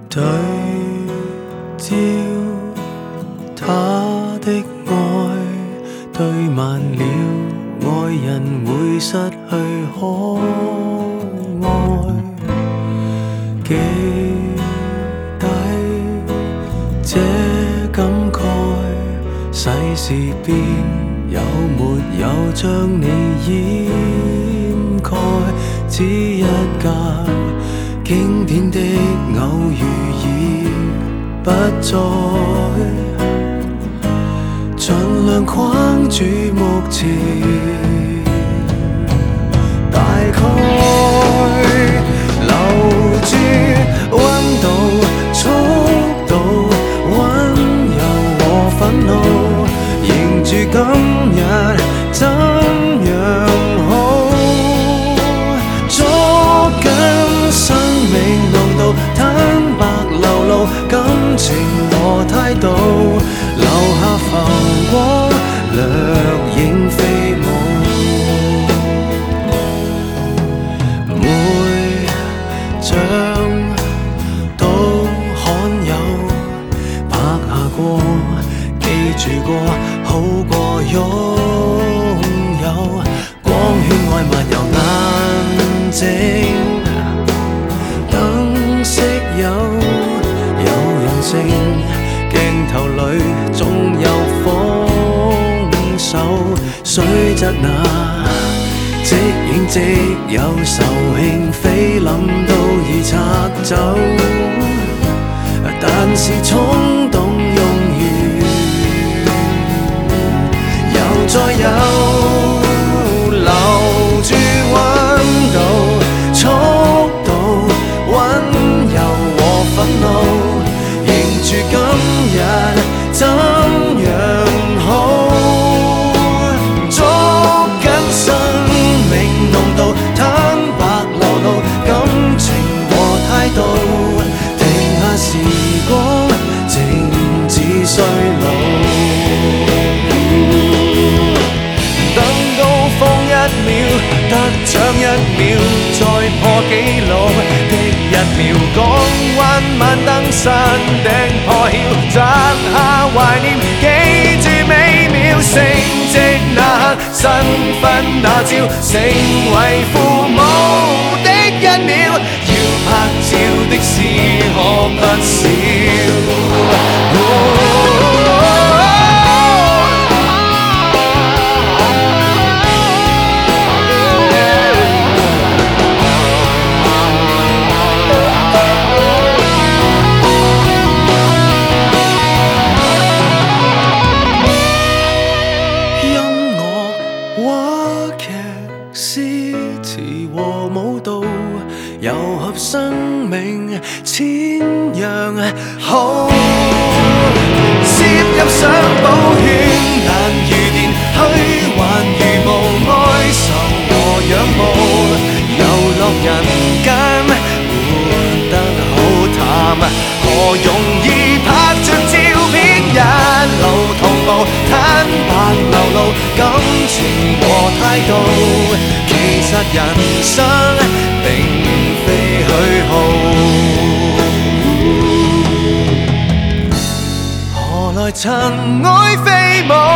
對焦他的愛，對慢了，愛人會失去可愛。記低這感慨，世事變，有沒有將你掩蓋？只一架經典的偶遇已不再，盡量框住目前。大概留住溫度、速度、溫柔和憤怒，迎住今日怎樣好？捉緊生命濃度，坦白流露感情和態度，留下浮光，掠影飛舞。像都罕有，拍下過，記住過，好過擁有。光圈外漫遊眼睛，燈飾有人性，鏡頭裏總有豐收，雖則那即影即有仇興，菲林都已拆走，但是衝動用完，又再有留住溫度、速度、溫柔和憤怒，迎住今日怎樣好？坦白流露感情和態度，停下時光，靜止衰老。等高峰1秒，得獎1秒，再破紀錄的1秒，港灣晚燈山頂破曉，摘下懷念，記住美妙成績那刻，新婚那朝，成為父母的1秒，要拍照的事可不少。糅合生命千樣好，攝入相簿圈，但如電虛幻如無哀愁和仰慕，遊樂人間活得好淡，何容易拍着照片一路同步，坦白流露感情和態度，其實人生並非虛耗，何來塵埃飛舞？